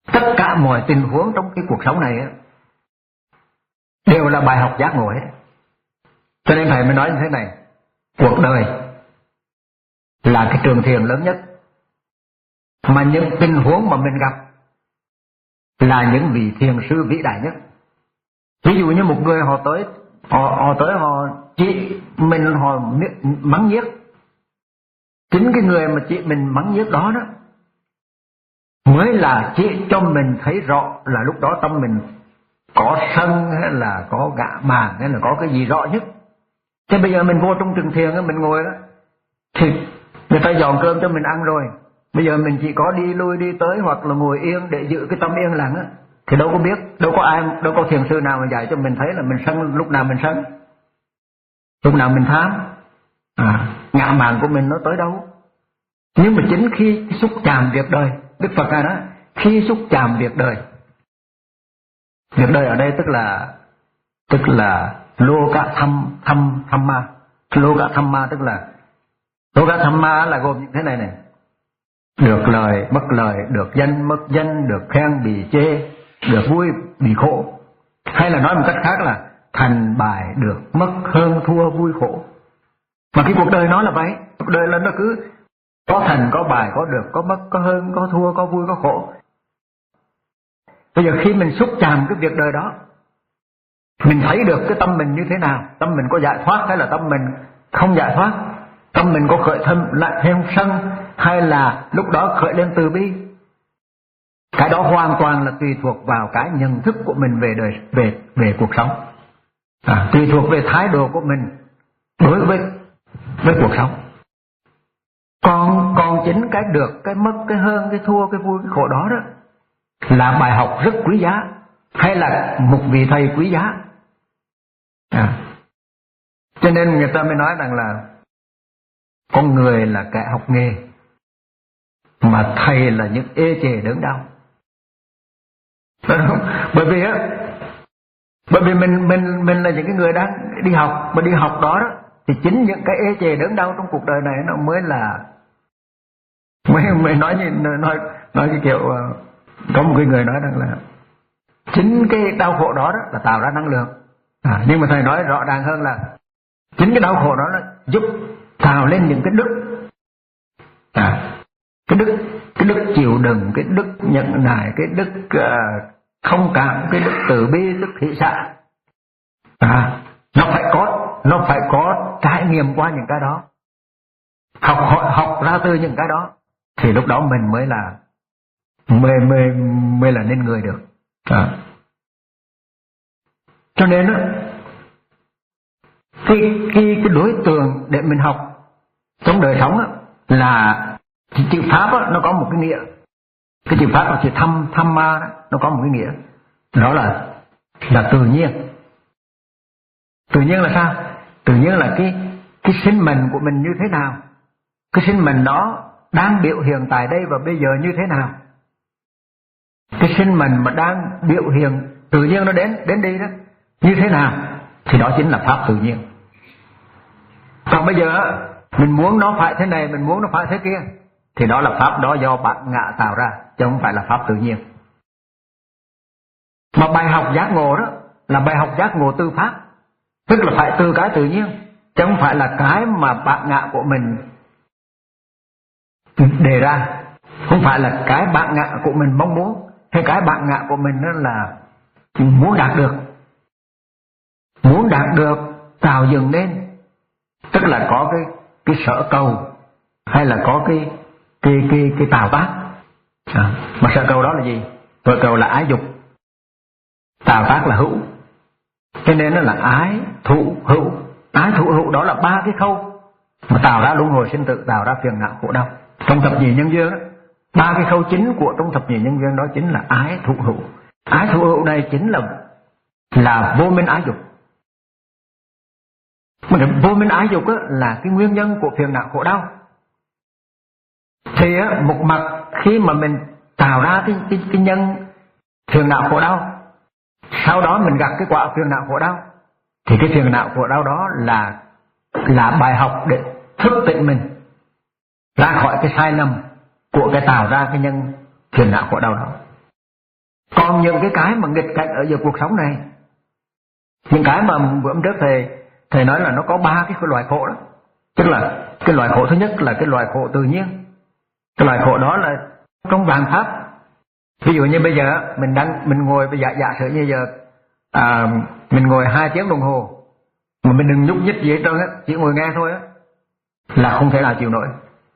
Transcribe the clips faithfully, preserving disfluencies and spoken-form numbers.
Tất cả mọi tình huống trong cái cuộc sống này á, đều là bài học giác ngộ hết. Cho nên thầy mới nói như thế này, cuộc đời là cái trường thiền lớn nhất, mà những tình huống mà mình gặp là những vị thiền sư vĩ đại nhất. Ví dụ như một người họ tới họ, họ tới họ chỉ mình họ mắng nhiếc, chính cái người mà chị mình mắng nhiếc đó đó mới là chỉ cho mình thấy rõ là lúc đó tâm mình có sân hay là có gạ màng hay là có cái gì rõ nhất. Thế bây giờ mình vô trong trường thiền mình ngồi đó thì người ta dọn cơm cho mình ăn rồi, bây giờ mình chỉ có đi lui đi tới hoặc là ngồi yên để giữ cái tâm yên lặng á, thì đâu có biết, đâu có ai, đâu có thiền sư nào mà dạy cho mình thấy là mình sân, lúc nào mình sân, lúc nào mình tham, à, ngạ mạn của mình nó tới đâu. Nhưng mà chính khi xúc chạm việc đời, Đức Phật này đó, khi xúc chạm việc đời, việc đời ở đây tức là tức là lô cả thăm thăm thăm ma, lô cả thăm ma tức là lô cả thăm ma là gồm những thế này này: được lời mất lời, được danh mất danh, được khen bị chê, được vui bị khổ, hay là nói một cách khác là thành bại được mất, hơn thua vui khổ. Mà cái cuộc đời nó là vậy, cuộc đời là nó cứ có thành có bại, có được có mất, có hơn có thua, có vui có khổ. Bây giờ khi mình xúc chạm cái việc đời đó, mình thấy được cái tâm mình như thế nào, tâm mình có giải thoát hay là tâm mình không giải thoát, tâm mình có khởi thêm lại thêm sân hay là lúc đó khởi lên từ bi. Cái đó hoàn toàn là tùy thuộc vào cái nhận thức của mình về đời, về về cuộc sống, à, tùy thuộc về thái độ của mình đối với với cuộc sống. Còn còn chính cái được, cái mất, cái hơn, cái thua, cái vui, cái khổ đó đó là bài học rất quý giá, hay là một vị thầy quý giá. À, cho nên người ta mới nói rằng là con người là kẻ học nghề, mà thầy là những ê chề đớn đau. Bởi vì á, bởi vì mình mình mình là những cái người đang đi học, mà đi học đó đó thì chính những cái ê chề đớn đau trong cuộc đời này nó mới là mới mới nói như nói nói cái kiểu có một cái người nói rằng là chính cái đau khổ đó đó là tạo ra năng lượng. À, nhưng mà thầy nói rõ ràng hơn là chính cái đau khổ đó là giúp tạo lên những cái đức, à, cái đức cái đức chịu đựng, cái đức nhận nại, cái đức uh, không cảm, cái đức từ bi, đức hỷ xả. À, nó phải có nó phải có trải nghiệm qua những cái đó, học học ra từ những cái đó, thì lúc đó mình mới là mới mới mới là nên người được. À. Cho nên đó, cái cái cái đối tượng để mình học trong đời sống đó, là chữ pháp đó, nó có một cái nghĩa. Cái chữ pháp là chữ thăm thăm ma đó, nó có một cái nghĩa, đó là là tự nhiên. Tự nhiên là sao? Tự nhiên là cái cái sinh mệnh của mình như thế nào, cái sinh mệnh đó đang biểu hiện tại đây và bây giờ như thế nào. Cái sinh mệnh mà đang biểu hiện tự nhiên nó đến đến đi đó như thế nào, thì đó chính là pháp tự nhiên. Còn bây giờ mình muốn nó phải thế này, mình muốn nó phải thế kia, thì đó là pháp đó do bản ngã tạo ra, chứ không phải là pháp tự nhiên. Mà bài học giác ngộ đó là bài học giác ngộ từ pháp, tức là phải từ cái tự nhiên, chứ không phải là cái mà bản ngã của mình đề ra, không phải là cái bản ngã của mình mong muốn, hay cái bản ngã của mình đó là muốn đạt được, muốn đạt được tạo dựng nên, tức là có cái cái sở cầu, hay là có cái cái cái cái tạo tác. À, mà sở cầu đó là gì? Sở cầu là ái dục, tạo tác là hữu, cho nên nó là ái thụ hữu. Ái thụ hữu đó là ba cái khâu mà tạo ra luân hồi sinh tử, tạo ra phiền não khổ đau. Trong thập nhị nhân duyên đó, ba cái khâu chính của trong thập nhị nhân duyên đó chính là ái thụ hữu. Ái thụ hữu này chính là là vô minh ái dục. Mà vô minh ái dục là cái nguyên nhân của phiền não khổ đau. Thì một mặt khi mà mình tạo ra cái, cái, cái nhân phiền não khổ đau, sau đó mình gặp cái quả phiền não khổ đau, thì cái phiền não khổ đau đó là là bài học để thức tỉnh mình ra khỏi cái sai lầm của cái tạo ra cái nhân phiền não khổ đau đó. Còn những cái cái mà nghịch cảnh ở giữa cuộc sống này, những cái mà bữa hôm trước thầy thầy nói là nó có ba cái loại khổ đó. Tức là cái loại khổ thứ nhất là cái loại khổ tự nhiên. Cái loại khổ đó là trong vạn pháp. Ví dụ như bây giờ mình đang mình ngồi bây giờ giả sử như giờ à, mình ngồi hai tiếng đồng hồ mà mình đừng nhúc nhích gì hết trơn á, chỉ ngồi nghe thôi á, là không thể nào chịu nổi.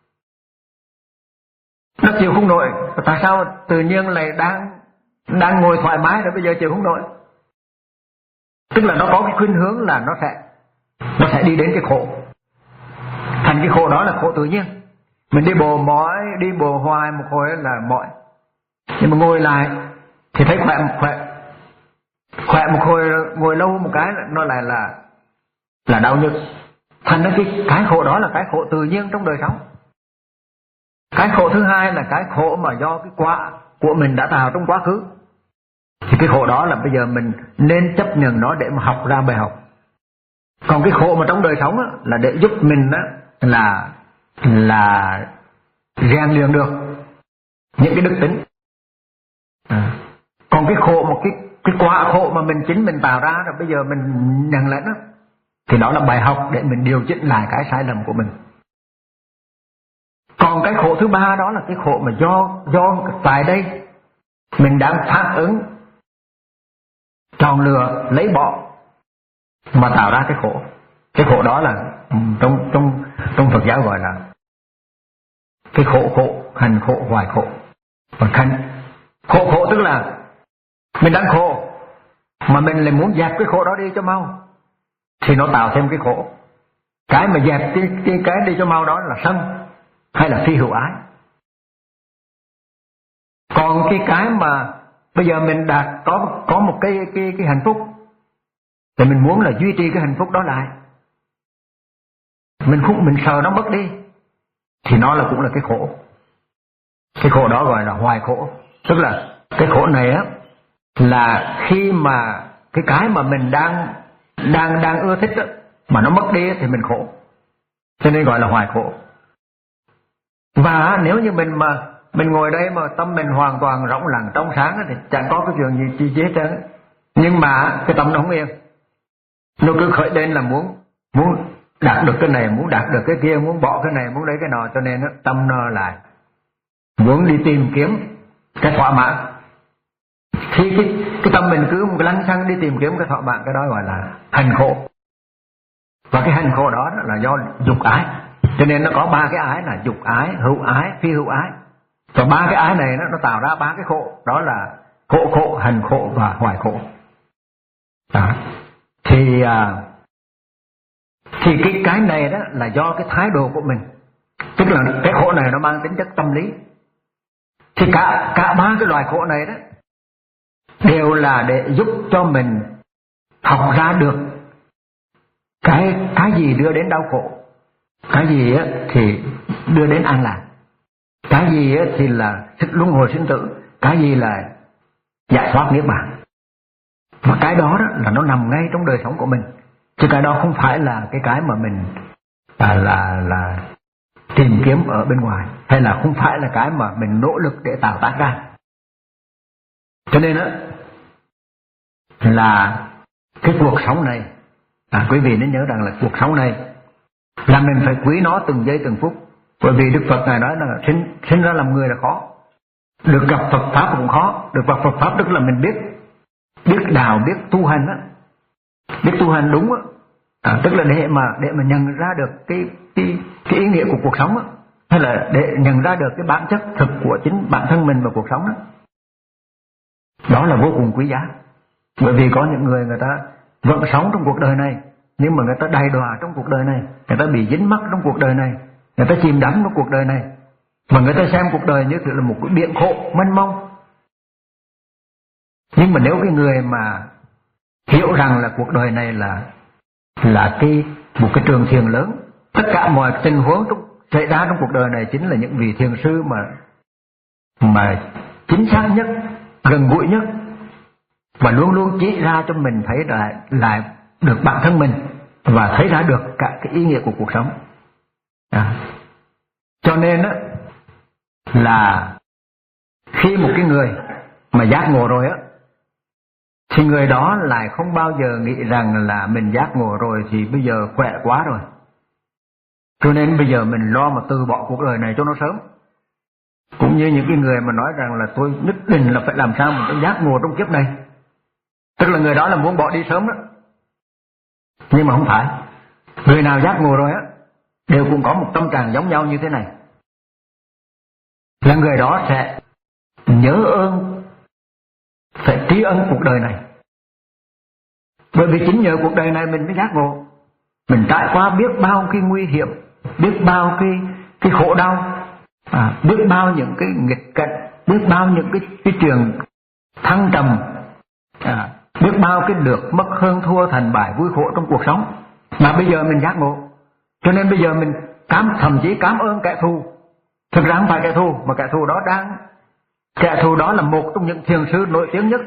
Nó chịu không nổi. Tại sao tự nhiên lại đang đang ngồi thoải mái rồi bây giờ chịu không nổi? Tức là nó có cái khuynh hướng là nó sẽ nó sẽ đi đến cái khổ. Thành cái khổ đó là khổ tự nhiên. Mình đi bộ mỏi, đi bộ hoài một hồi là mỏi, nhưng mà ngồi lại thì thấy khỏe khỏe khỏe một hồi, ngồi lâu một cái nó lại là là đau nhức. Thành ra cái cái khổ đó là cái khổ tự nhiên trong đời sống. Cái khổ thứ hai là cái khổ mà do cái quả của mình đã tạo trong quá khứ. Thì cái khổ đó là bây giờ mình nên chấp nhận nó để mà học ra bài học. Còn cái khổ mà trong đời sống á, là để giúp mình á, là là rèn luyện được những cái đức tính. À. Còn cái khổ một cái cái quả khổ mà mình chính mình tạo ra rồi bây giờ mình nhận lãnh á, thì đó là bài học để mình điều chỉnh lại cái sai lầm của mình. Còn cái khổ thứ ba đó là cái khổ mà do do tại đây mình đang phản ứng chọn lựa lấy bỏ mà tạo ra cái khổ. Cái khổ đó là trong trong trong Phật giáo gọi là cái khổ khổ, hành khổ, hoài khổ. Và hành khổ khổ tức là mình đang khổ mà mình lại muốn dẹp cái khổ đó đi cho mau, thì nó tạo thêm cái khổ. Cái mà dẹp cái cái, cái đi cho mau đó là sân hay là phi hữu ái. Còn cái cái mà bây giờ mình đạt có có một cái cái cái hạnh phúc thì mình muốn là duy trì cái hạnh phúc đó lại, mình không mình sợ nó mất đi, thì nó là cũng là cái khổ. Cái khổ đó gọi là hoài khổ. Tức là cái khổ này á là khi mà cái cái mà mình đang đang đang ưa thích á, mà nó mất đi thì mình khổ, cho nên gọi là hoài khổ. Và nếu như mình mà mình ngồi đây mà tâm mình hoàn toàn rỗng lặng trong sáng thì chẳng có cái chuyện gì chi hết trơn. Nhưng mà cái tâm nó không yên, nó cứ khởi lên là muốn muốn đạt được cái này, muốn đạt được cái kia, muốn bỏ cái này, muốn lấy cái nọ, cho nên nó tâm nó lại muốn đi tìm kiếm cái thỏa mãn. Khi cái, cái tâm mình cứ một cái lăng xăng đi tìm kiếm cái thỏa mãn, cái đó gọi là hành khổ. Và cái hành khổ đó là do dục ái. Cho nên nó có ba cái ái là dục ái, hữu ái, phi hữu ái. Và ba cái ái này nó, nó tạo ra ba cái khổ. Đó là khổ khổ, hành khổ và hoài khổ. Đó. Thì à, Thì cái cái này đó là do cái thái độ của mình. Tức là cái khổ này nó mang tính chất tâm lý. Thì cả, cả ba cái loại khổ này đó đều là để giúp cho mình học ra được cái, cái gì đưa đến đau khổ, cái gì á thì đưa đến an lạc, cái gì á thì là luân hồi sinh tử, cái gì là giải thoát niết bàn. Và cái đó, đó là nó nằm ngay trong đời sống của mình, chứ cái đó không phải là cái cái mà mình là là, là tìm kiếm ở bên ngoài, hay là không phải là cái mà mình nỗ lực để tạo tác ra. Cho nên đó là cái cuộc sống này, à, quý vị nên nhớ rằng là cuộc sống này là mình phải quý nó từng giây từng phút. Bởi vì Đức Phật Ngài nói là sinh, sinh ra làm người là khó, được gặp Phật Pháp cũng khó. Được gặp Phật Pháp tức là mình biết biết đạo, biết tu hành á, biết tu hành đúng á, à, tức là để mà để mà nhận ra được cái cái cái ý nghĩa của cuộc sống á, hay là để nhận ra được cái bản chất thực của chính bản thân mình và cuộc sống đó. Đó là vô cùng quý giá. Bởi vì có những người người ta vẫn sống trong cuộc đời này, nhưng mà người ta đầy đọa trong cuộc đời này, người ta bị dính mắc trong cuộc đời này, người ta chìm đắm trong cuộc đời này, mà người ta xem cuộc đời như là một cái biển khổ mênh mông. Nhưng mà nếu cái người mà hiểu rằng là cuộc đời này là là cái một cái trường thiền lớn, tất cả mọi tình huống trong, xảy ra trong cuộc đời này chính là những vị thiền sư mà mà chính xác nhất, gần gũi nhất, và luôn luôn chỉ ra cho mình thấy lại lại được bản thân mình và thấy ra được cả cái ý nghĩa của cuộc sống. À. Cho nên á là khi một cái người mà mà giác ngộ rồi á, thì người đó lại không bao giờ nghĩ rằng là mình giác ngộ rồi thì bây giờ khỏe quá rồi, cho nên bây giờ mình lo mà từ bỏ cuộc đời này cho nó sớm. Cũng như những cái người mà nói rằng là tôi nhất định là phải làm sao mà tôi giác ngộ trong kiếp này, tức là người đó là muốn bỏ đi sớm đó. Nhưng mà không phải, người nào giác ngộ rồi á đều cũng có một tâm trạng giống nhau như thế này, là người đó sẽ nhớ ơn, phải tri ân cuộc đời này. Bởi vì chính nhờ cuộc đời này mình mới giác ngộ. Mình trải qua biết bao cái nguy hiểm, biết bao cái cái khổ đau, à, biết bao những cái nghịch cảnh, biết bao những cái cái trường thăng trầm, à, biết bao cái được mất hơn thua thành bại vui khổ trong cuộc sống, mà bây giờ mình giác ngộ. Cho nên bây giờ mình cảm thậm chí cảm ơn kẻ thù. Thực ra không phải kẻ thù, mà kẻ thù đó đang kẻ thù đó là một trong những thiền sư nổi tiếng nhất,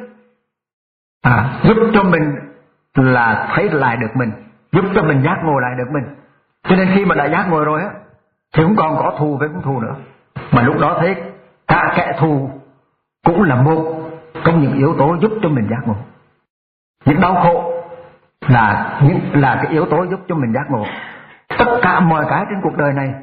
à, giúp cho mình là thấy lại được mình, giúp cho mình giác ngộ lại được mình. Cho nên khi mà đã giác ngộ rồi á thì không còn có thù với con thù nữa, mà lúc đó thấy cả kẻ thù cũng là một trong những yếu tố giúp cho mình giác ngộ. Những đau khổ là những là cái yếu tố giúp cho mình giác ngộ. Tất cả mọi cái trên cuộc đời này,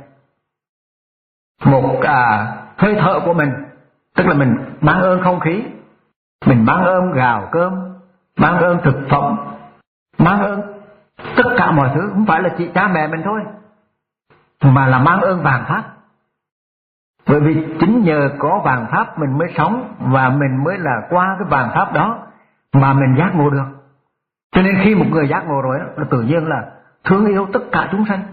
một à, hơi thở của mình, tức là mình mang ơn không khí, mình mang ơn gạo cơm, mang ơn thực phẩm, mang ơn tất cả mọi thứ, không phải là chỉ cha mẹ mình thôi, mà là mang ơn vạn pháp. Bởi vì chính nhờ có vạn pháp mình mới sống, và mình mới là qua cái vạn pháp đó mà mình giác ngộ được. Cho nên khi một người giác ngộ rồi đó, là tự nhiên là thương yêu tất cả chúng sanh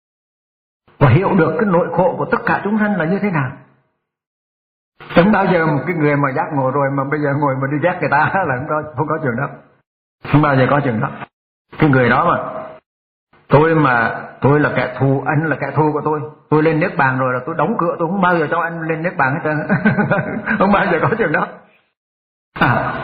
và hiểu được cái nỗi khổ của tất cả chúng sanh là như thế nào. Chẳng bao giờ một cái người mà giác ngộ rồi mà bây giờ ngồi mà đi ghét người ta là không có, không có chuyện đó. Không bao giờ có chuyện đó. Cái người đó mà tôi mà tôi là kẻ thù, anh là kẻ thù của tôi, tôi lên Niết Bàn rồi là tôi đóng cửa, tôi không bao giờ cho anh lên Niết Bàn hết trơn. Không bao giờ có chuyện đó, à,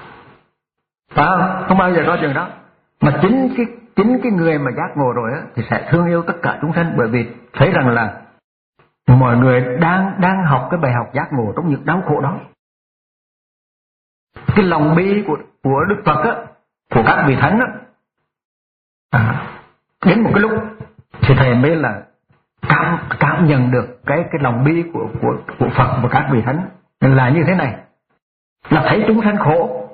phải không? Không bao giờ có chuyện đó. Mà chính cái chính cái người mà giác ngộ rồi á thì sẽ thương yêu tất cả chúng sanh, bởi vì thấy rằng là mọi người đang đang học cái bài học giác ngộ trong những đau khổ đó. Cái lòng bi của của Đức Phật á, của các vị thánh á, à, đến một cái lúc thì thầy mới là cảm cảm nhận được cái cái lòng bi của của của Phật và các vị thánh là như thế này, là thấy chúng sanh khổ,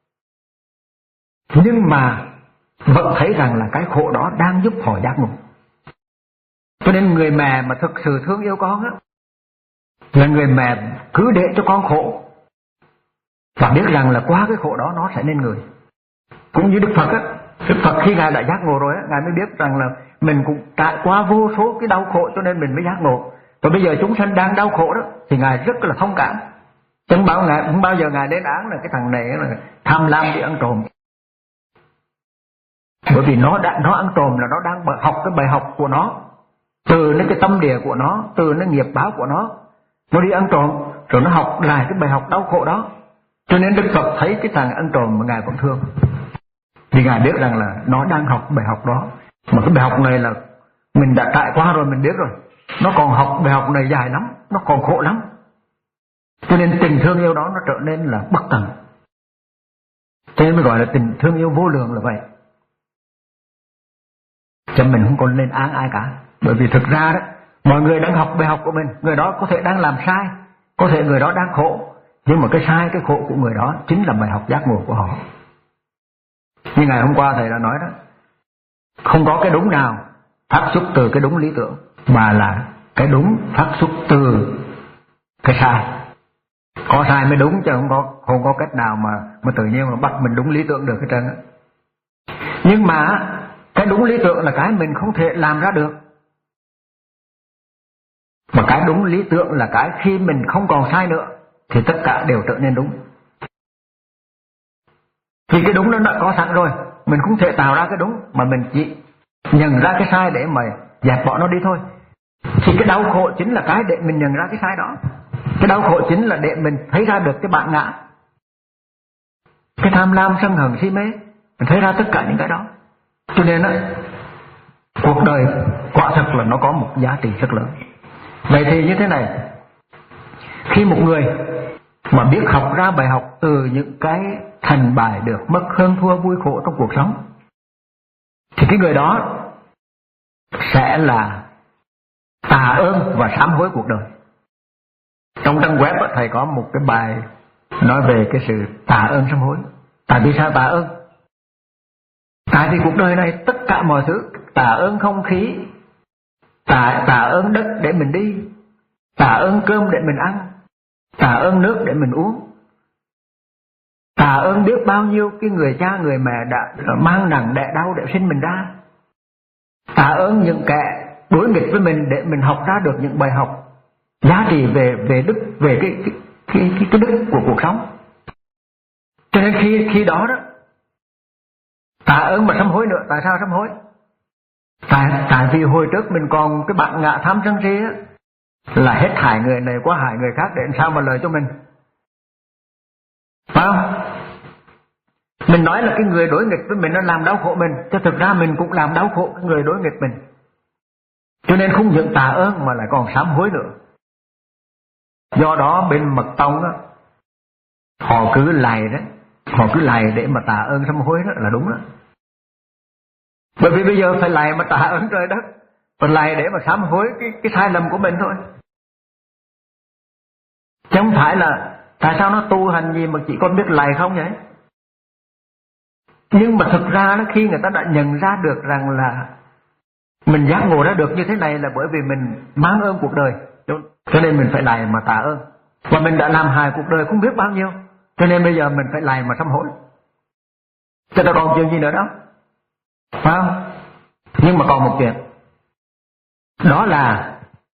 nhưng mà vẫn thấy rằng là cái khổ đó đang giúp họ giác ngộ. Cho nên người mẹ mà thực sự thương yêu con á, là người mẹ cứ để cho con khổ và biết rằng là qua cái khổ đó nó sẽ nên người. Cũng như Đức Phật á, Đức Phật khi Ngài đã giác ngộ rồi á, Ngài mới biết rằng là mình cũng trải qua vô số cái đau khổ cho nên mình mới giác ngộ. Và bây giờ chúng sanh đang đau khổ đó thì Ngài rất là thông cảm. Chẳng bao Ngài không bao giờ Ngài lên án là cái thằng này là tham lam đi ăn trộm. Bởi vì nó đã nó ăn trộm là nó đang học cái bài học của nó, từ những cái tâm địa của nó, từ những nghiệp báo của nó, nó đi ăn trộm rồi nó học lại cái bài học đau khổ đó. Cho nên Đức Phật thấy cái thằng ăn trộm mà Ngài vẫn thương, vì Ngài biết rằng là nó đang học bài học đó. Mà cái bài học này là mình đã trải qua rồi, mình biết rồi, nó còn học bài học này dài lắm, nó còn khổ lắm. Cho nên tình thương yêu đó nó trở nên là bất tận. Cho nên mới gọi là tình thương yêu vô lượng là vậy. Cho mình không còn lên án ai cả. Bởi vì thực ra đó, mọi người đang học bài học của mình, người đó có thể đang làm sai, có thể người đó đang khổ, nhưng mà cái sai, cái khổ của người đó chính là bài học giác ngộ của họ. Như ngày hôm qua thầy đã nói đó, không có cái đúng nào phát xuất từ cái đúng lý tưởng, mà là cái đúng phát xuất từ cái sai. Có sai mới đúng, chứ không có không có cách nào mà mà tự nhiên mà bắt mình đúng lý tưởng được hết trơn á. Nhưng mà cái đúng lý tưởng là cái mình không thể làm ra được, mà cái đúng lý tưởng là cái khi mình không còn sai nữa thì tất cả đều trở nên đúng. Thì cái đúng nó đã có sẵn rồi, mình không thể tạo ra cái đúng, mà mình chỉ nhận ra cái sai để mà dẹp bỏ nó đi thôi. Thì cái đau khổ chính là cái để mình nhận ra cái sai đó. Cái đau khổ chính là để mình thấy ra được cái bản ngã, cái tham lam, sân hận, si mê, mình thấy ra tất cả những cái đó. Cho nên á, cuộc đời quả thực là nó có một giá trị rất lớn. Vậy thì như thế này, khi một người mà biết học ra bài học từ những cái thành bại được mất, hơn thua, vui khổ trong cuộc sống, thì cái người đó sẽ là tạ ơn và sám hối cuộc đời. Trong trang web thầy có một cái bài nói về cái sự tạ ơn sám hối. Tại vì sao tạ ơn? Tại vì cuộc đời này tất cả mọi thứ, tạ ơn không khí, tạ, tạ ơn đất để mình đi, tạ ơn cơm để mình ăn, tạ ơn nước để mình uống, tạ ơn biết bao nhiêu cái người cha người mẹ đã mang nặng đẻ đau để sinh mình ra, tạ ơn những kẻ đối nghịch với mình để mình học ra được những bài học giá trị về về đức, về cái cái cái, cái, cái đức của cuộc sống. Cho nên khi khi đó đó, tạ ơn mà sám hối nữa. Tại sao sám hối? Tại tại vì hồi trước mình còn cái bản ngã tham sân si á, là hết hại người này qua hại người khác để làm sao mà lợi cho mình, phải không? Mình nói là cái người đối nghịch với mình nó làm đau khổ mình, cho thực ra mình cũng làm đau khổ cái người đối nghịch mình. Cho nên không những tạ ơn mà lại còn sám hối nữa. Do đó bên Mật Tông á, họ cứ lạy đó, họ cứ lạy để mà tạ ơn sám hối đó là đúng đó. Bởi vì bây giờ phải lạy mà tạ ơn trời đất, phải lạy để mà sám hối cái cái sai lầm của mình thôi. Chứ không phải là tại sao nó tu hành gì mà chỉ còn biết lạy không vậy? Nhưng mà thực ra đó, khi người ta đã nhận ra được rằng là mình giác ngộ ra được như thế này là bởi vì mình mang ơn cuộc đời, cho nên mình phải lạy mà tạ ơn. Và mình đã làm hại cuộc đời không biết bao nhiêu, cho nên bây giờ mình phải lạy mà sám hối. Chứ ta còn chuyện gì nữa đâu, phải không? Nhưng mà còn một chuyện, đó là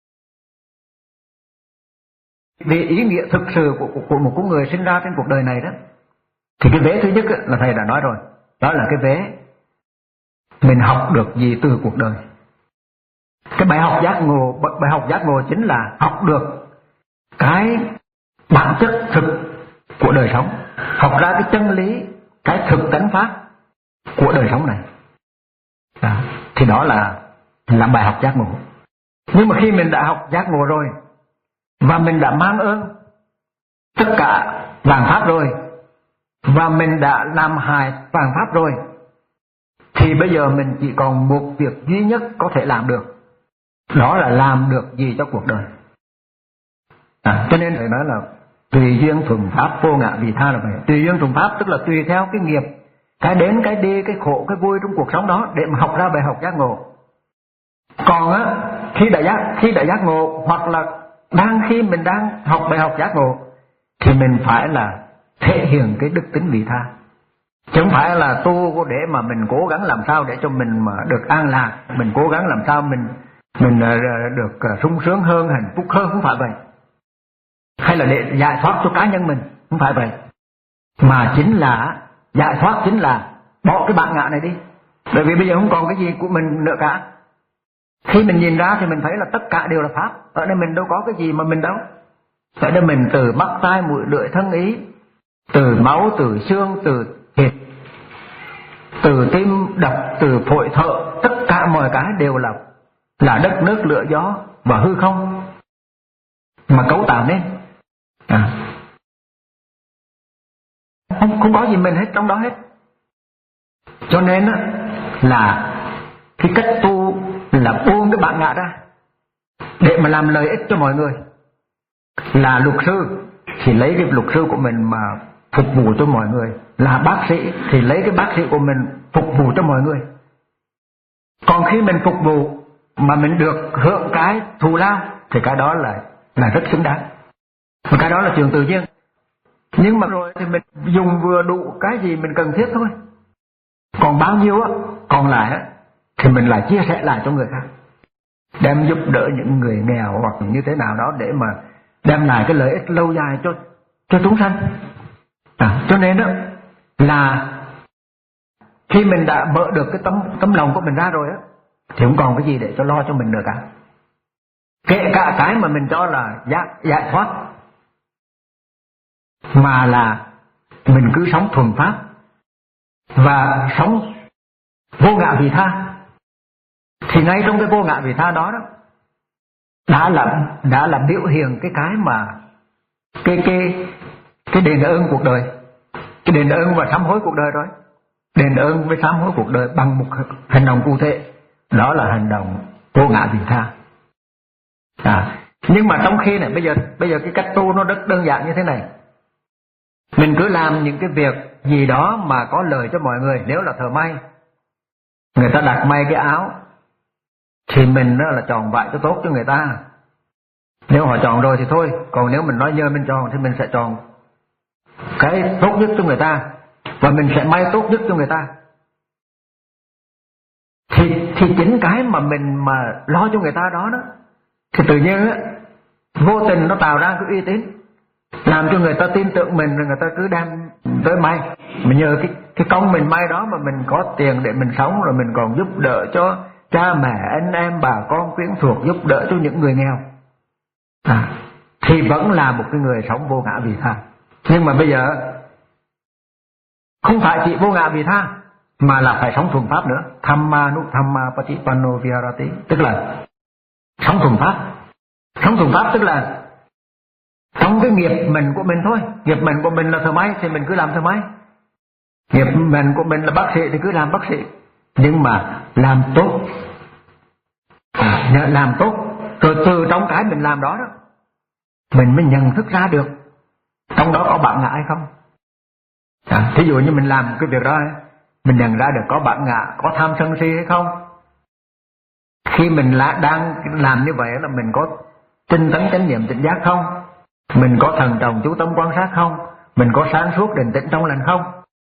vì ý nghĩa thực sự của, của, của một con người sinh ra trên cuộc đời này đó, thì cái vế thứ nhất là thầy đã nói rồi, đó là cái vế mình học được gì từ cuộc đời. Cái bài học giác ngộ, bài học giác ngộ chính là học được cái bản chất thực của đời sống, học ra cái chân lý, cái thực tánh pháp của đời sống này. Đó. Thì đó là làm bài học giác ngộ. Nhưng mà khi mình đã học giác ngộ rồi và mình đã mang ơn tất cả vạn pháp rồi, và mình đã làm hại vạn pháp rồi, thì bây giờ mình chỉ còn một việc duy nhất có thể làm được, đó là làm được gì cho cuộc đời. À, cho nên phải nói là tùy duyên thuận pháp, vô ngã vị tha là vậy. Tùy duyên thuận pháp tức là tùy theo cái nghiệp, cái đến cái đi, cái khổ cái vui trong cuộc sống đó để mà học ra bài học giác ngộ. Còn á, khi đã giác khi đã giác ngộ, hoặc là đang khi mình đang học bài học giác ngộ, thì mình phải là thể hiện cái đức tính vị tha, chứ không phải là tu để mà mình cố gắng làm sao để cho mình mà được an lạc, mình cố gắng làm sao mình mình được sung sướng hơn, hạnh phúc hơn, không phải vậy. Hay là để giải thoát cho cá nhân mình, không phải vậy. Mà chính là giải thoát chính là bỏ cái bản ngã này đi. Bởi vì bây giờ không còn cái gì của mình nữa cả. Khi mình nhìn ra thì mình thấy là tất cả đều là pháp. Ở đây mình đâu có cái gì mà mình đâu. Ở đây mình từ mắt tai mũi lưỡi thân ý, từ máu, từ xương, từ thịt, từ tim đập, từ phổi thở, tất cả mọi cái đều là là đất nước lửa gió và hư không mà cấu tạo nên. À. Không, không có gì mình hết trong đó hết. Cho nên á, là cái cách tu là buông cái bản ngã ra để mà làm lợi ích cho mọi người. Là luật sư thì lấy cái luật sư của mình mà phục vụ cho mọi người, là bác sĩ thì lấy cái bác sĩ của mình phục vụ cho mọi người. Còn khi mình phục vụ mà mình được hưởng cái thù lao thì cái đó là là rất xứng đáng, và cái đó là chuyện tự nhiên. Nhưng mà rồi thì mình dùng vừa đủ cái gì mình cần thiết thôi, còn bao nhiêu á còn lại á thì mình lại chia sẻ lại cho người khác, đem giúp đỡ những người nghèo hoặc như thế nào đó để mà đem lại cái lợi ích lâu dài cho cho chúng sanh. À, cho nên đó là khi mình đã mở được cái tấm tấm lòng của mình ra rồi á, thì không còn cái gì để cho lo cho mình nữa cả. Kể cả cái mà mình cho là giải, giải thoát, mà là mình cứ sống thuần pháp và sống vô ngã vị tha, thì ngay trong cái vô ngã vị tha đó đó đã là đã là biểu hiện cái cái mà cái cái cái đền ơn cuộc đời, cái đền ơn và sám hối cuộc đời rồi. Đền ơn với sám hối cuộc đời bằng một hành động cụ thể, đó là hành động vô ngã vị tha. À, nhưng mà trong khi này bây giờ bây giờ cái cách tu nó rất đơn giản như thế này. Mình cứ làm những cái việc gì đó mà có lợi cho mọi người. Nếu là thợ may, người ta đặt may cái áo thì mình đó là chọn vải cho tốt cho người ta. Nếu họ chọn rồi thì thôi, còn nếu mình nói nhờ mình chọn thì mình sẽ chọn cái tốt nhất cho người ta, và mình sẽ may tốt nhất cho người ta. Thì, thì chính cái mà mình mà lo cho người ta đó đó, thì tự nhiên á, vô tình nó tạo ra cái uy tín, làm cho người ta tin tưởng mình, rồi người ta cứ đem tới may. Mình nhờ cái, cái công mình may đó mà mình có tiền để mình sống, rồi mình còn giúp đỡ cho cha mẹ, anh em, bà con, quyến thuộc, giúp đỡ cho những người nghèo. À, thì vẫn là một cái người sống vô ngã vị tha. Nhưng mà bây giờ không phải chỉ vô ngã vị tha, mà là phải sống thuần pháp nữa. Thamma nu thamma patipanno viharati, tức là sống thuần pháp. Sống thuần pháp tức là trong cái nghiệp mệnh của mình thôi. Nghiệp mệnh của mình là thợ may thì mình cứ làm thợ may, nghiệp mệnh của mình là bác sĩ thì cứ làm bác sĩ. Nhưng mà làm tốt, à, làm tốt, rồi từ trong cái mình làm đó đó, mình mới nhận thức ra được trong đó có bản ngã hay không. À, thí dụ như mình làm cái việc đó, mình nhận ra được có bản ngã, có tham sân si hay không. Khi mình là, đang làm như vậy là mình có tinh tấn chánh niệm tỉnh giác không, mình có thần trọng chú tâm quan sát không, mình có sáng suốt định tĩnh trong lành không.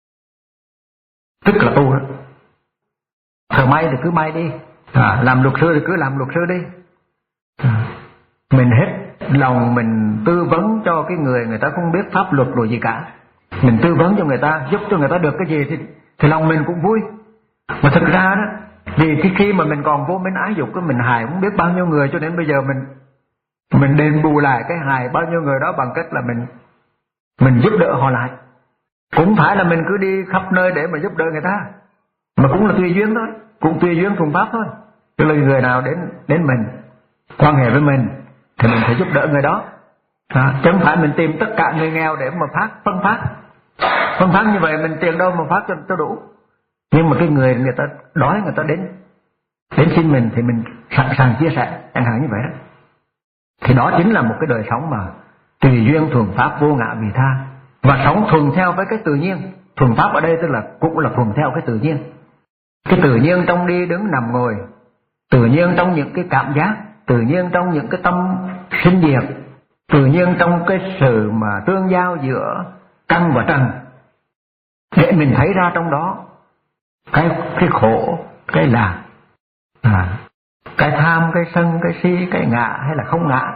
Tức là tu đó. Thợ may thì cứ may đi, à, làm luật sư thì cứ làm luật sư đi. À, mình hết lòng mình tư vấn cho cái người người ta không biết pháp luật rồi gì cả. Mình tư vấn cho người ta, giúp cho người ta được cái gì thì, thì lòng mình cũng vui. Mà thực ra đó, vì cái khi mà mình còn vô minh ái dục, cái mình hại không biết bao nhiêu người, cho nên bây giờ mình mình đền bù lại cái hại bao nhiêu người đó bằng cách là mình mình giúp đỡ họ lại. Cũng phải là mình cứ đi khắp nơi để mà giúp đỡ người ta, mà cũng là tùy duyên thôi, cũng tùy duyên thuần pháp thôi. Tức là người nào đến đến mình, quan hệ với mình thì mình phải giúp đỡ người đó. À, chứ không phải mình tìm tất cả người nghèo để mà phát phân phát. Phân phát như vậy mình tiền đâu mà phát cho, cho đủ. Nhưng mà cái người người ta đói, người ta đến đến xin mình thì mình sẵn sàng chia sẻ, chẳng hạn như vậy đó. Thì đó chính là một cái đời sống mà tùy duyên thuần pháp vô ngã vị tha, và sống thuần theo với cái tự nhiên. Thuần pháp ở đây tức là cũng là thuần theo cái tự nhiên. Cái tự nhiên trong đi đứng nằm ngồi, tự nhiên trong những cái cảm giác, tự nhiên trong những cái tâm sinh diệt, tự nhiên trong cái sự mà tương giao giữa căn và trần, để mình thấy ra trong đó cái cái khổ, cái lạc, à, cái tham, cái sân, cái si, cái ngã hay là không ngã.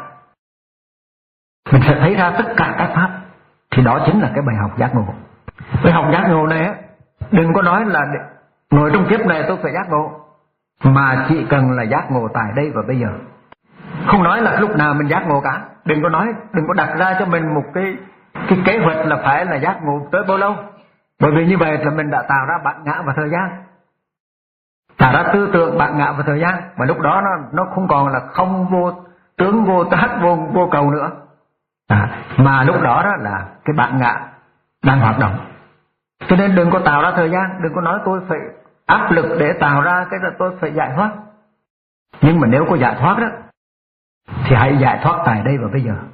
Mình sẽ thấy ra tất cả các pháp. Thì đó chính là cái bài học giác ngộ. Cái học giác ngộ này á, đừng có nói là ngồi trong kiếp này tôi phải giác ngộ, mà chỉ cần là giác ngộ tại đây và bây giờ. Không nói là lúc nào mình giác ngộ cả. Đừng có nói, đừng có đặt ra cho mình một cái cái kế hoạch là phải là giác ngộ tới bao lâu. Bởi vì như vậy là mình đã tạo ra bản ngã và thời gian, tạo ra tư tưởng bản ngã và thời gian, mà lúc đó nó nó không còn là không vô tướng, vô tác, vô vô cầu nữa. À, mà lúc đó đó là cái bản ngã đang hoạt động. Cho nên đừng có tạo ra thời gian, đừng có nói tôi phải áp lực để tạo ra cái là tôi phải giải thoát. Nhưng mà nếu có giải thoát đó thì hãy giải thoát tại đây và bây giờ.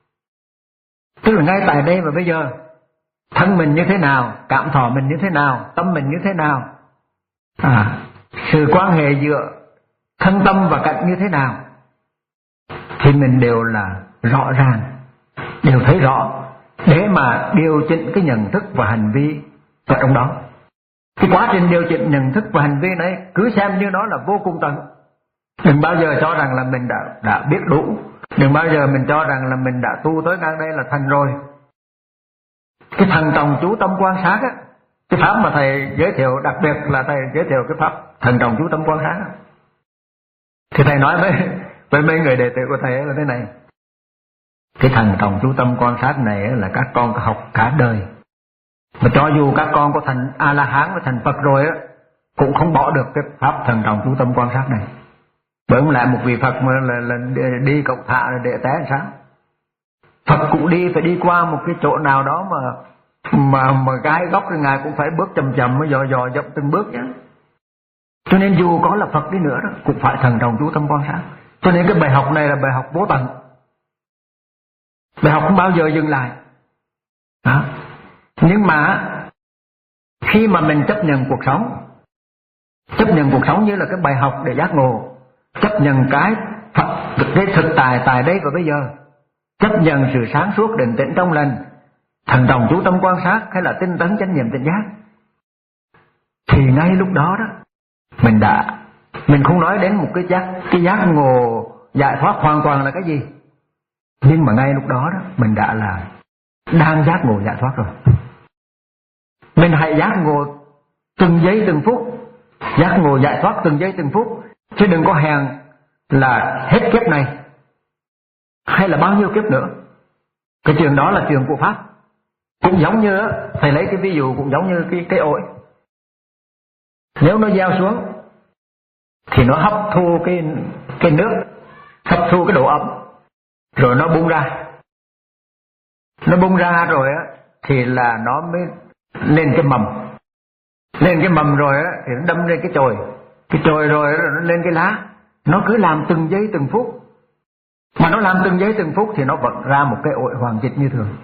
Tức là ngay tại đây và bây giờ, thân mình như thế nào, cảm thọ mình như thế nào, tâm mình như thế nào, à, sự quan hệ giữa thân tâm và cảnh như thế nào, thì mình đều là rõ ràng, đều thấy rõ, để mà điều chỉnh cái nhận thức và hành vi ở trong đó. Cái quá trình điều chỉnh nhận thức và hành vi này cứ xem như nó là vô cùng tận. Đừng bao giờ cho rằng là mình đã, đã biết đủ. Đừng bao giờ mình cho rằng là mình đã tu tới ngang đây là thành rồi. Cái thần trọng chú tâm quan sát á, cái pháp mà thầy giới thiệu, đặc biệt là thầy giới thiệu cái pháp thần trọng chú tâm quan sát á, thì thầy nói với, với mấy người đệ tử của thầy là thế này: cái thần trọng chú tâm quan sát này là các con học cả đời, mà cho dù các con có thành A-la-hán và thành Phật rồi á, cũng không bỏ được cái pháp thần trọng chú tâm quan sát này. Bởi không lẽ một vị Phật mà là, là đi cậu thả để té làm sao? Phật cũng đi phải đi qua một cái chỗ nào đó mà mà mà gai góc thì ngài cũng phải bước chậm chậm mới dò dò dậm từng bước nhé. Cho nên dù có là Phật đi nữa đó cũng phải thận trọng chú tâm quan sát. Cho nên cái bài học này là bài học vô tận, bài học không bao giờ dừng lại đó. Nhưng mà khi mà mình chấp nhận cuộc sống, chấp nhận cuộc sống như là cái bài học để giác ngộ, chấp nhận cái cái thực tại tại đây và bây giờ, chấp nhận sự sáng suốt định tĩnh trong lành, thận trọng chú tâm quan sát hay là tinh tấn chánh niệm tỉnh giác, thì ngay lúc đó đó mình đã, mình không nói đến một cái giác cái giác ngộ giải thoát hoàn toàn là cái gì, nhưng mà ngay lúc đó đó mình đã là đang giác ngộ giải thoát rồi. Mình hãy giác ngộ từng giây từng phút, giác ngộ giải thoát từng giây từng phút, chứ đừng có hèn là hết kiếp này hay là bao nhiêu kiếp nữa. Cái chuyện đó là chuyện của Pháp. Cũng giống như thầy lấy cái ví dụ cũng giống như cái cây ổi, nếu nó gieo xuống thì nó hấp thu cái cái nước, hấp thu cái độ ẩm, rồi nó bung ra, nó bung ra rồi á thì là nó mới lên cái mầm, lên cái mầm rồi á thì nó đâm lên cái chồi, cái chồi rồi nó lên cái lá. Nó cứ làm từng giây từng phút, mà nó làm từng giây từng phút thì nó vẫn ra một cái ổi hoàng dịch như thường.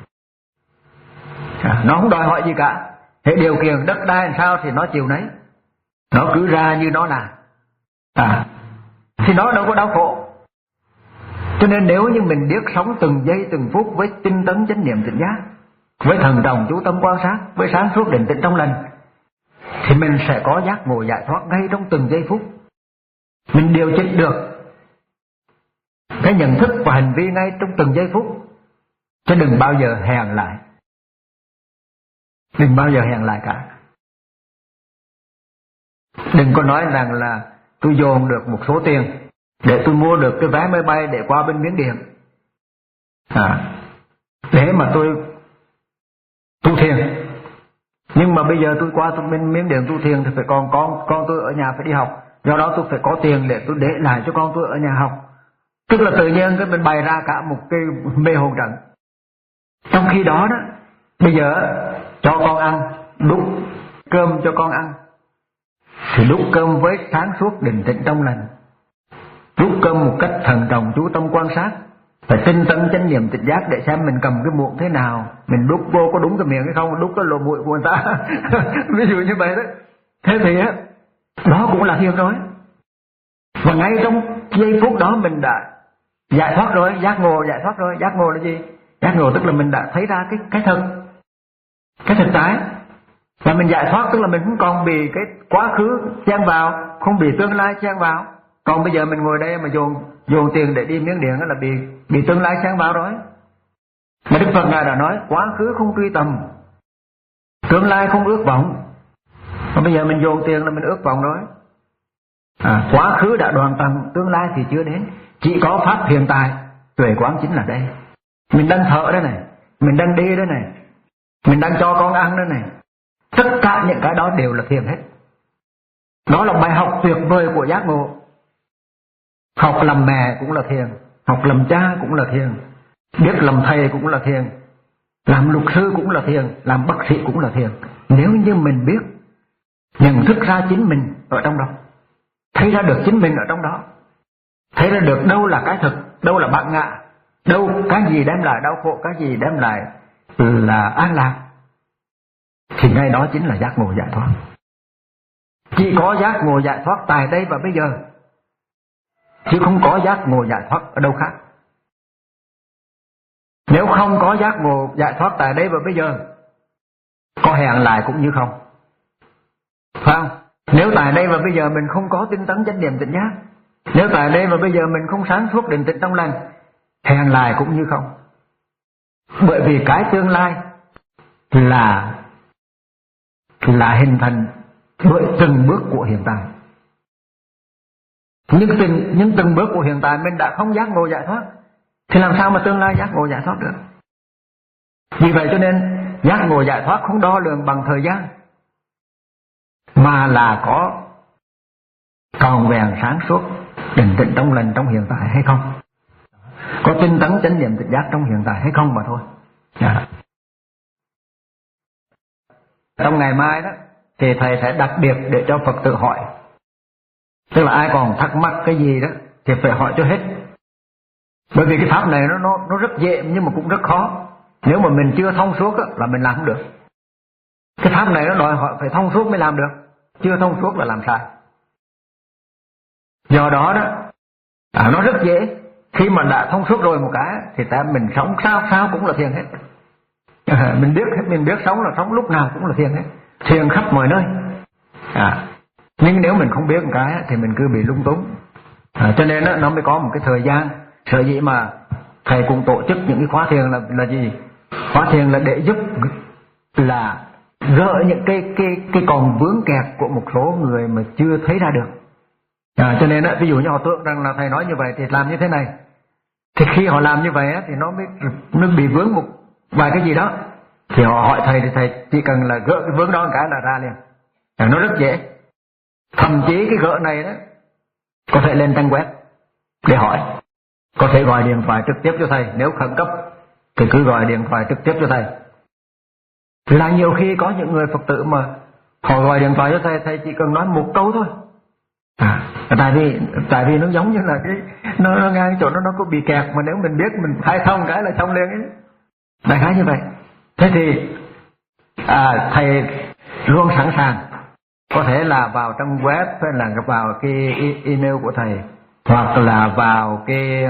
À, nó không đòi hỏi gì cả, hệ điều kiện đất đai làm sao thì nó chịu nấy, nó cứ ra như nó là, à, thì nó đâu có đau khổ. Cho nên nếu như mình biết sống từng giây từng phút với tinh tấn chánh niệm tỉnh giác, với thần trọng chú tâm quan sát, với sáng suốt định tĩnh trong lành, thì mình sẽ có giác ngộ giải thoát ngay trong từng giây phút. Mình điều chỉnh được cái nhận thức và hành vi ngay trong từng giây phút, chứ đừng bao giờ hèn lại, đừng bao giờ hèn lại cả. Đừng có nói rằng là tôi dồn được một số tiền để tôi mua được cái vé máy bay để qua bên Miến Điện, à, để mà tôi tu thiền. Nhưng mà bây giờ tôi qua tôi bên Miến Điện tu thiền thì phải còn con con tôi ở nhà phải đi học, do đó tôi phải có tiền để tôi để lại cho con tôi ở nhà học. Tức là tự nhiên cái mình bày ra cả một cái mê hồn trận. Trong khi đó đó, bây giờ cho con ăn, đút cơm cho con ăn, thì đút cơm với sáng suốt định tĩnh trong lành, đút cơm một cách thần trọng chú tâm quan sát, phải tinh tấn chánh niệm tỉnh giác để xem mình cầm cái muỗng thế nào, mình đút vô có đúng cái miệng hay không, đút cái lỗ mũi của người ta ví dụ như vậy đó. Thế thì á, đó cũng là thiền rồi. Và ngay trong giây phút đó mình đã giải thoát rồi, giác ngộ giải thoát rồi. Giác ngộ là gì? Giác ngộ tức là mình đã thấy ra cái cái thực, cái thực tại. Và mình giải thoát tức là mình không còn bị cái quá khứ chen vào, không bị tương lai chen vào. Còn bây giờ mình ngồi đây mà dồn dồn tiền để đi Miến Điện là bị bị tương lai chen vào rồi. Mà Đức Phật ngài đã nói quá khứ không truy tầm, tương lai không ước vọng. Còn bây giờ mình dồn tiền là mình ước vọng rồi. À, quá khứ đã đoạn tận, tương lai thì chưa đến, chỉ có pháp hiện tại, tuệ quán chính là đây. Mình đang thở đây này, mình đang đi đây này, mình đang cho con ăn đây này, tất cả những cái đó đều là thiền hết. Đó là bài học tuyệt vời của giác ngộ. Học làm mẹ cũng là thiền, học làm cha cũng là thiền, biết làm thầy cũng là thiền, làm luật sư cũng là thiền, làm bác sĩ cũng là thiền. Nếu như mình biết nhận thức ra chính mình ở trong đó, thấy ra được chính mình ở trong đó, thấy ra được đâu là cái thực, đâu là bản ngã, đâu cái gì đem lại đau khổ, cái gì đem lại là an lạc, thì ngay đó chính là giác ngộ giải thoát. Chỉ có giác ngộ giải thoát tại đây và bây giờ, chứ không có giác ngộ giải thoát ở đâu khác. Nếu không có giác ngộ giải thoát tại đây và bây giờ, có hẹn lại cũng như không, phải không? Nếu tại đây và bây giờ mình không có tinh tấn chánh niệm tỉnh giác, nếu tại đây và bây giờ mình không sáng suốt định tĩnh trong lành, hẹn lại cũng như không. Bởi vì cái tương lai là là hình thành bởi từng bước của hiện tại. Nhưng từng, những từng bước của hiện tại mình đã không giác ngộ giải thoát, thì làm sao mà tương lai giác ngộ giải thoát được? Vì vậy cho nên giác ngộ giải thoát không đo lường bằng thời gian, mà là có tròn vẹn sáng suốt định tĩnh trong lành trong hiện tại hay không. có tinh tấn chánh niệm tỉnh giác trong hiện tại hay không mà thôi. À. Trong ngày mai đó thì thầy sẽ đặc biệt để cho Phật tử hỏi, tức là ai còn thắc mắc cái gì đó thì phải hỏi cho hết. Bởi vì cái pháp này nó nó nó rất dễ nhưng mà cũng rất khó. Nếu mà mình chưa thông suốt đó, là mình làm không được. Cái pháp này nó đòi hỏi phải thông suốt mới làm được, chưa thông suốt là làm sai. Do đó đó à, nó rất dễ. Khi mà đã thông suốt rồi một cái thì ta mình sống sao sao cũng là thiền hết. À, mình biết hết, mình biết sống là sống lúc nào cũng là thiền hết, thiền khắp mọi nơi. À, nhưng nếu mình không biết một cái thì mình cứ bị lung túng. À, cho nên đó, nó mới có một cái thời gian. Sở dĩ mà thầy cũng tổ chức những cái khóa thiền là là gì? Khóa thiền là để giúp là gỡ những cái cái cái còn vướng kẹt của một số người mà chưa thấy ra được. À, cho nên đó, ví dụ như họ tưởng rằng là thầy nói như vậy thì làm như thế này, thì khi họ làm như vậy á, thì nó mới nó bị vướng một vài cái gì đó, thì họ hỏi thầy thì thầy chỉ cần là gỡ cái vướng đó một cái là ra liền. À, nó rất dễ. Thậm chí cái gỡ này đó có thể lên trang web để hỏi, có thể gọi điện thoại trực tiếp cho thầy. Nếu khẩn cấp thì cứ gọi điện thoại trực tiếp cho thầy. Là nhiều khi có những người Phật tử mà họ gọi điện thoại cho thầy, thầy chỉ cần nói một câu thôi. À, tại vì tại vì nó giống như là cái nó, nó ngay chỗ nó nó có bị kẹt, mà nếu mình biết mình khai thông cái là xong liền ấy. Đại khái như vậy. Thế thì à, thầy luôn sẵn sàng, có thể là vào trong web hay là vào cái email của thầy, hoặc là vào cái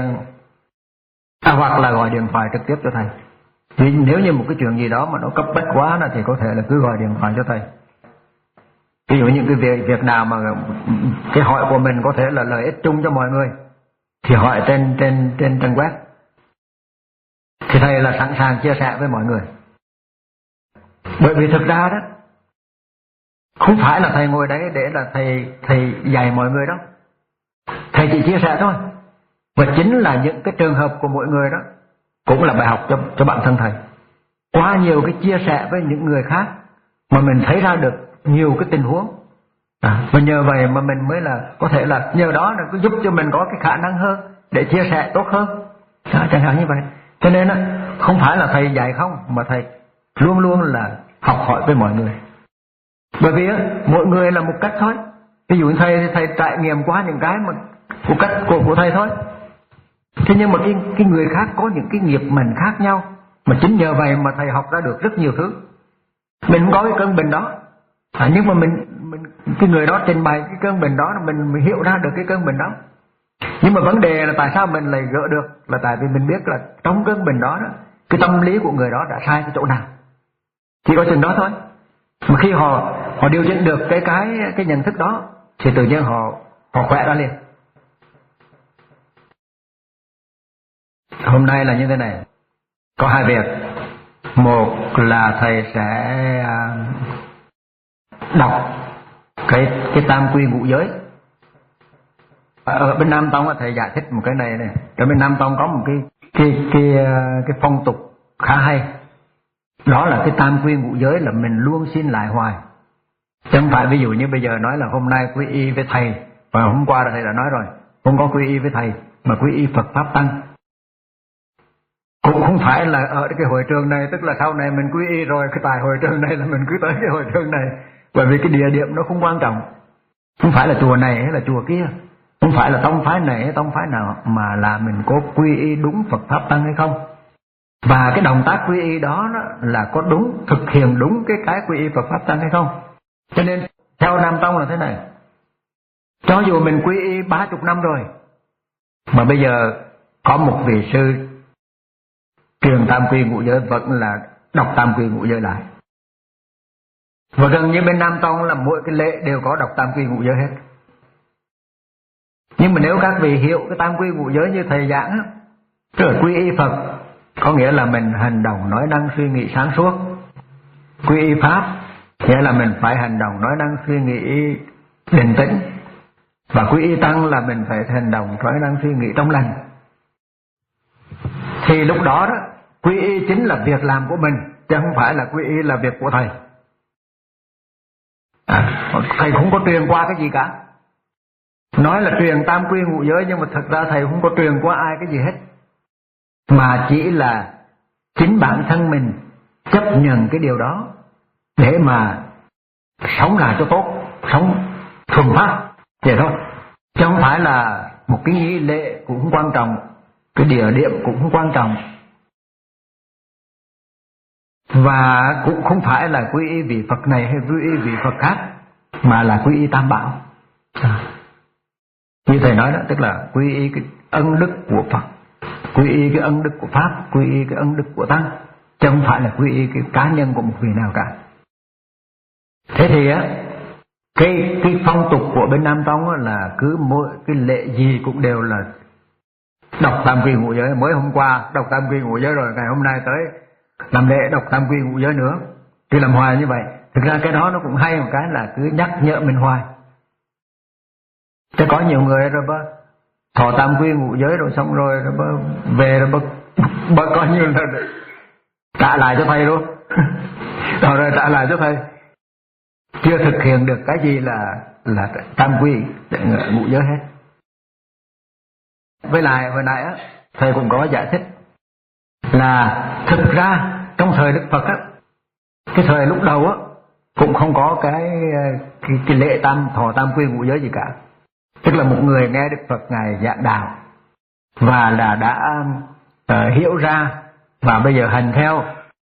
à, hoặc là gọi điện thoại trực tiếp cho thầy. Vì nếu như một cái chuyện gì đó mà nó cấp bách quá là thì có thể là cứ gọi điện thoại cho thầy. Ví dụ những cái việc, việc nào mà cái hỏi của mình có thể là lợi ích chung cho mọi người thì hỏi trên trên trên trang web, thì thầy là sẵn sàng chia sẻ với mọi người. Bởi vì thực ra đó không phải là thầy ngồi đấy để là thầy thầy dạy mọi người đâu, thầy chỉ chia sẻ thôi. Và chính là những cái trường hợp của mỗi người đó cũng là bài học cho cho bản thân thầy. Quá nhiều cái chia sẻ với những người khác mà mình thấy ra được nhiều cái tình huống. À, và nhờ vậy mà mình mới là có thể là nhờ đó là giúp cho mình có cái khả năng hơn để chia sẻ tốt hơn. À, chẳng hạn như vậy. Cho nên đó, không phải là thầy dạy không, mà thầy luôn luôn là học hỏi với mọi người. Bởi vì đó, mỗi người là một cách thôi. Ví dụ thầy thì thầy trải nghiệm qua những cái mà của cách của, của thầy thôi. Thế nhưng mà cái, cái người khác có những cái nghiệp mình khác nhau, mà chính nhờ vậy mà thầy học ra được rất nhiều thứ. Mình không có cái cơn bệnh đó, à, nhưng mà mình, mình cái người đó trình bày cái cơn bệnh đó, mình, mình hiểu ra được cái cơn bệnh đó. Nhưng mà vấn đề là tại sao mình lại gỡ được, là tại vì mình biết là trong cơn bệnh đó, đó cái tâm lý của người đó đã sai cái chỗ nào, chỉ có chừng đó thôi. Mà khi họ họ điều chỉnh được cái cái cái nhận thức đó thì tự nhiên họ họ khỏe ra liền. Hôm nay là như thế này, có hai việc. Một là thầy sẽ đọc cái cái tam quy ngũ giới. Ở bên Nam Tông thầy giải thích một cái này này. Ở bên Nam Tông có một cái cái cái cái phong tục khá hay. Đó là cái tam quy ngũ giới là mình luôn xin lại hoài. Chứ không phải ví dụ như bây giờ nói là hôm nay quy y với thầy, và hôm qua là thầy đã nói rồi, không có quy y với thầy mà quy y Phật Pháp Tăng. Cũng không phải là ở cái hội trường này, tức là sau này mình quy y rồi, cái tại hội trường này là mình cứ tới cái hội trường này. Bởi vì cái địa điểm nó không quan trọng. Không phải là chùa này hay là chùa kia, không phải là tông phái này hay tông phái nào, mà là mình có quy y đúng Phật Pháp Tăng hay không. Và cái động tác quy y đó, đó là có đúng, thực hiện đúng cái cái quy y Phật Pháp Tăng hay không. Cho nên theo Nam Tông là thế này, cho dù mình quy y ba chục năm rồi, mà bây giờ có một vị sư truyền tam quy ngũ giới vẫn là đọc tam quy ngũ giới lại. Và gần như bên Nam Tông là mỗi cái lễ đều có đọc tam quy ngũ giới hết. Nhưng mà nếu các vị hiểu cái tam quy ngũ giới như thầy giảng á, tức là quy y Phật có nghĩa là mình hành động nói năng suy nghĩ sáng suốt. Quy y Pháp nghĩa là mình phải hành động nói năng suy nghĩ định tĩnh. Và quy y Tăng là mình phải hành động nói năng suy nghĩ trong lành. Thì lúc đó đó quy y chính là việc làm của mình, chứ không phải là quy y là việc của thầy. À, thầy không có truyền qua cái gì cả. Nói là truyền tam quy ngũ giới nhưng mà thật ra thầy không có truyền qua ai cái gì hết. mà chỉ là chính bản thân mình chấp nhận cái điều đó để mà sống lại cho tốt, sống thuần pháp vậy thôi, chứ không phải là một cái nghi lễ cũng không quan trọng, cái địa điểm cũng không quan trọng, và cũng không phải là quy y vị Phật này hay quy y vị Phật khác, mà là quy y Tam Bảo. À, như thầy nói đó, tức là quy y cái ân đức của Phật, quy y cái ân đức của Pháp, quy y cái ân đức của Tăng, chứ không phải là quy y cái cá nhân của một vị nào cả. Thế thì á, cái cái phong tục của bên Nam Tông á, là cứ mỗi cái lễ gì cũng đều là đọc tam quy ngũ giới. Mới hôm qua đọc tam quy ngũ giới rồi, ngày hôm nay tới làm lễ đọc tam quy ngũ giới nữa, thì làm hoài như vậy. Thực ra cái đó nó cũng hay một cái là cứ nhắc nhở mình hoài. Chứ có nhiều người rồi bơ thọ tam quy ngũ giới rồi xong rồi, rồi bơ về rồi bơ, bơ coi như là trả lại cho thầy luôn rồi, rồi trả lại cho thầy, chưa thực hiện được cái gì là là tam quy ngũ giới hết. Với lại vừa nãy á, thầy cũng có giải thích là thực ra trong thời Đức Phật á, cái thời lúc đầu á cũng không có cái cái, cái lễ tam thọ tam quy ngũ giới gì cả. Tức là một người nghe Đức Phật ngài giảng đạo và là đã uh, hiểu ra và bây giờ hành theo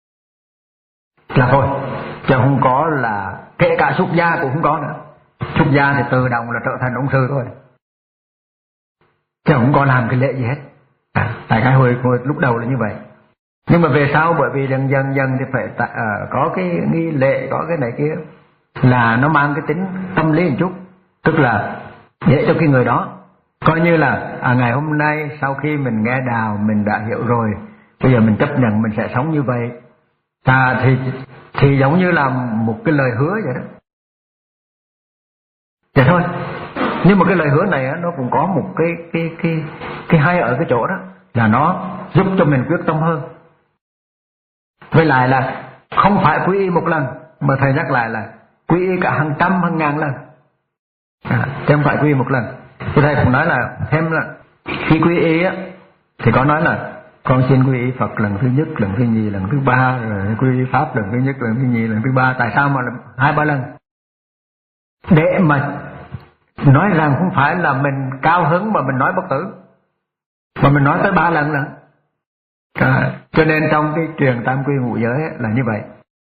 là thôi, chứ không có là kể cả xuất gia cũng không có nữa. Xuất gia thì tự động là trở thành ông sư thôi, chứ không có làm cái lễ gì hết. À, tại cái hồi, hồi lúc đầu là như vậy. Nhưng mà về sau bởi vì dần dần dần thì phải ta, uh, có cái nghi lễ, có cái này kia, là nó mang cái tính tâm lý một chút, tức là để cho cái người đó coi như là à, ngày hôm nay sau khi mình nghe đạo mình đã hiểu rồi, bây giờ mình chấp nhận mình sẽ sống như vậy. À, thì thì giống như là một cái lời hứa vậy đó. Vậy thôi. Nhưng mà cái lời hứa này á, nó cũng có một cái cái cái cái hay ở cái chỗ đó là nó giúp cho mình quyết tâm hơn. Với lại là không phải quy y một lần, mà thầy nhắc lại là quy y cả hàng trăm hàng ngàn lần. À, chứ không phải quy y một lần. Thì thầy cũng nói là thêm là khi quy y á thì có nói là con xin quy y Phật lần thứ nhất, lần thứ nhì, lần thứ ba, rồi quy y Pháp lần thứ nhất, lần thứ nhì, lần thứ ba. Tại sao mà hai ba lần? Để mà nói rằng không phải là mình cao hứng mà mình nói bất tử, mà mình nói tới ba lần lần. À, cho nên trong cái truyền tam quy ngũ giới là như vậy.